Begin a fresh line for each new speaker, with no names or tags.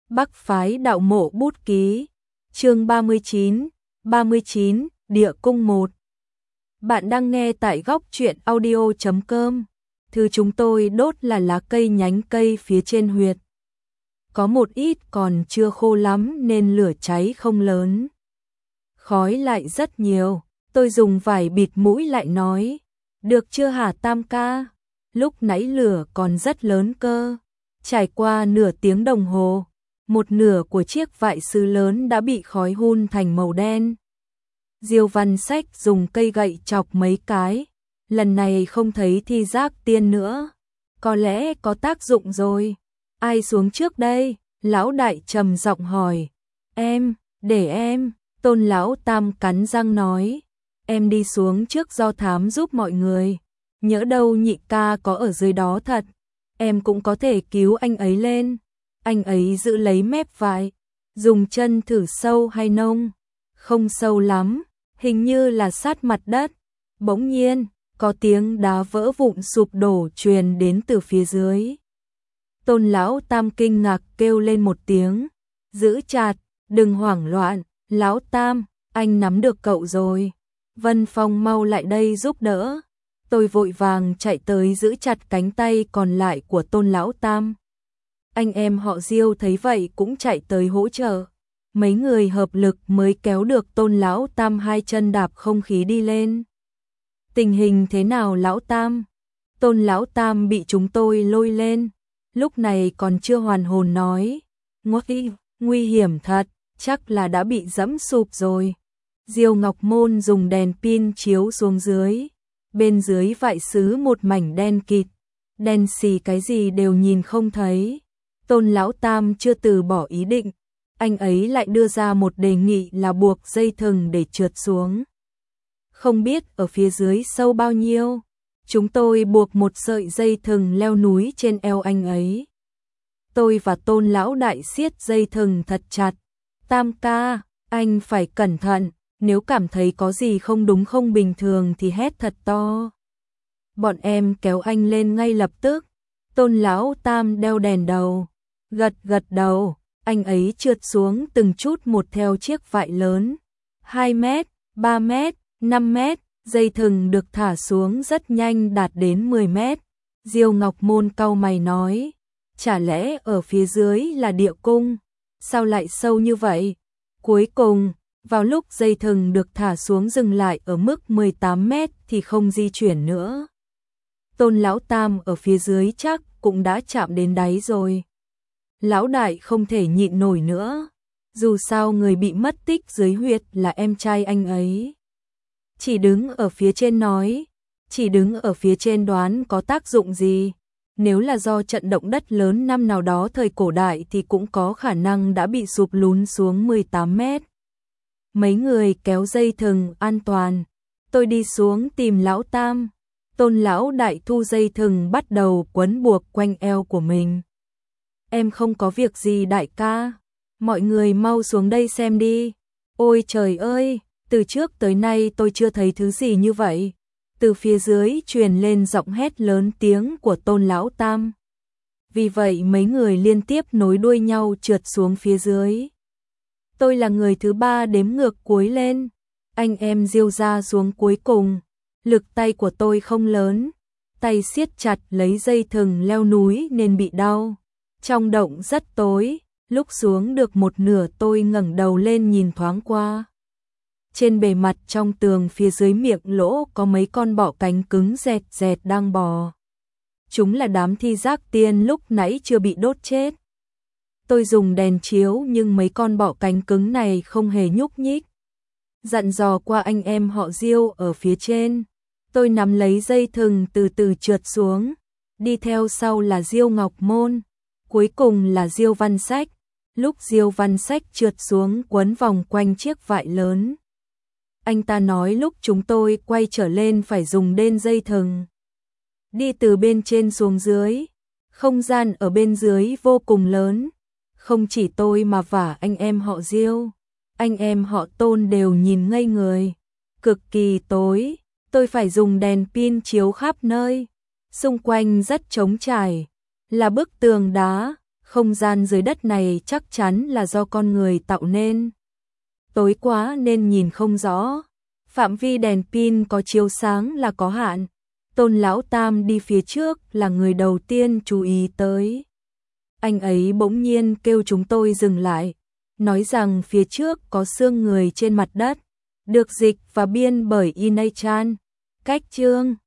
Bắc phái đạo mộ bút ký. Chương 39, Địa cung 1. Bạn đang nghe tại góc truyện audio.com. Thứ chúng tôi đốt là lá cây nhánh cây phía trên huyệt. Có một ít còn chưa khô lắm nên lửa cháy không lớn. Khói lại rất nhiều, tôi dùng vải bịt mũi lại nói. Được chưa hả Tam ca? Lúc nãy lửa còn rất lớn cơ. Trải qua nửa tiếng đồng hồ, một nửa của chiếc vại sứ lớn đã bị khói hun thành màu đen. Diêu Văn Sách dùng cây gậy chọc mấy cái, lần này không thấy thi giác tiên nữa, có lẽ có tác dụng rồi. Ai xuống trước đây? Lão đại trầm giọng hỏi. Em, để em, Tôn lão Tam cắn răng nói. Em đi xuống trước do thám giúp mọi người, nhỡ đâu nhị ca có ở dưới đó thật, em cũng có thể cứu anh ấy lên. Anh ấy giữ lấy mép vải, dùng chân thử sâu hay nông, không sâu lắm, hình như là sát mặt đất. Bỗng nhiên, có tiếng đá vỡ vụn sụp đổ truyền đến từ phía dưới. Tôn lão Tam kinh ngạc kêu lên một tiếng, giữ chặt, đừng hoảng loạn, lão Tam, anh nắm được cậu rồi. Vân Phong mau lại đây giúp đỡ. Tôi vội vàng chạy tới giữ chặt cánh tay còn lại của Tôn lão Tam. Anh em họ Diêu thấy vậy cũng chạy tới hỗ trợ. Mấy người hợp lực mới kéo được Tôn lão Tam hai chân đạp không khí đi lên. Tình hình thế nào lão Tam? Tôn lão Tam bị chúng tôi lôi lên, lúc này còn chưa hoàn hồn nói. Nguy hiểm thật, chắc là đã bị dẫm sụp rồi. Diêu Ngọc Môn dùng đèn pin chiếu xuống dưới. Bên dưới vại sứ một mảnh đen kịt, đen xì cái gì đều nhìn không thấy. Tôn lão Tam chưa từ bỏ ý định, anh ấy lại đưa ra một đề nghị là buộc dây thừng để trượt xuống. Không biết ở phía dưới sâu bao nhiêu, chúng tôi buộc một sợi dây thừng leo núi trên eo anh ấy. Tôi và Tôn lão đại siết dây thừng thật chặt. Tam ca, anh phải cẩn thận, nếu cảm thấy có gì không đúng không bình thường thì hét thật to. Bọn em kéo anh lên ngay lập tức. Tôn lão Tam đeo đèn đầu, gật đầu, anh ấy trượt xuống từng chút một theo chiếc vại lớn. 2 mét, 3 mét, 5 mét, dây thừng được thả xuống rất nhanh đạt đến 10 mét. Diêu Ngọc Môn cau mày nói, chả lẽ ở phía dưới là địa cung, sao lại sâu như vậy? Cuối cùng, vào lúc dây thừng được thả xuống dừng lại ở mức 18 mét thì không di chuyển nữa. Tôn lão Tam ở phía dưới chắc cũng đã chạm đến đáy rồi. Lão đại không thể nhịn nổi nữa, dù sao người bị mất tích dưới huyệt là em trai anh ấy. Chỉ đứng ở phía trên nói, chỉ đứng ở phía trên đoán có tác dụng gì. Nếu là do trận động đất lớn năm nào đó thời cổ đại thì cũng có khả năng đã bị sụp lún xuống 18 mét. Mấy người kéo dây thừng an toàn, tôi đi xuống tìm lão Tam. Tôn lão đại thu dây thừng bắt đầu quấn buộc quanh eo của mình. Em không có việc gì đại ca, mọi người mau xuống đây xem đi. Ôi trời ơi, từ trước tới nay tôi chưa thấy thứ gì như vậy. Từ phía dưới truyền lên giọng hét lớn tiếng của Tôn lão Tam. Vì vậy mấy người liên tiếp nối đuôi nhau trượt xuống phía dưới. Tôi là người thứ 3 đếm ngược cuối lên, anh em Diêu ra xuống cuối cùng. Lực tay của tôi không lớn, tay siết chặt lấy dây thừng leo núi nên bị đau. Trong động rất tối, lúc xuống được một nửa tôi ngẩng đầu lên nhìn thoáng qua. Trên bề mặt trong tường phía dưới miệng lỗ có mấy con bọ cánh cứng dẹt dẹt đang bò. Chúng là đám thi giác tiên lúc nãy chưa bị đốt chết. Tôi dùng đèn chiếu nhưng mấy con bọ cánh cứng này không hề nhúc nhích. Dặn dò qua anh em họ Diêu ở phía trên, tôi nắm lấy dây thừng từ từ trượt xuống. Đi theo sau là Diêu Ngọc Môn, cuối cùng là Diêu Văn Sách. Lúc Diêu Văn Sách trượt xuống quấn vòng quanh chiếc vại lớn. Anh ta nói lúc chúng tôi quay trở lên phải dùng đên dây thừng. Đi từ bên trên xuống dưới, không gian ở bên dưới vô cùng lớn. Không chỉ tôi mà và anh em họ Diêu, anh em họ Tôn đều nhìn ngây người. Cực kỳ tối, tôi phải dùng đèn pin chiếu khắp nơi. Xung quanh rất trống trải, là bức tường đá, không gian dưới đất này chắc chắn là do con người tạo nên. Tối quá nên nhìn không rõ, phạm vi đèn pin có chiếu sáng là có hạn. Tôn Lão Tam đi phía trước là người đầu tiên chú ý tới. Anh ấy bỗng nhiên kêu chúng tôi dừng lại, nói rằng phía trước có xương người trên mặt đất, được dịch và biên bởi Inay Chan. Cách chương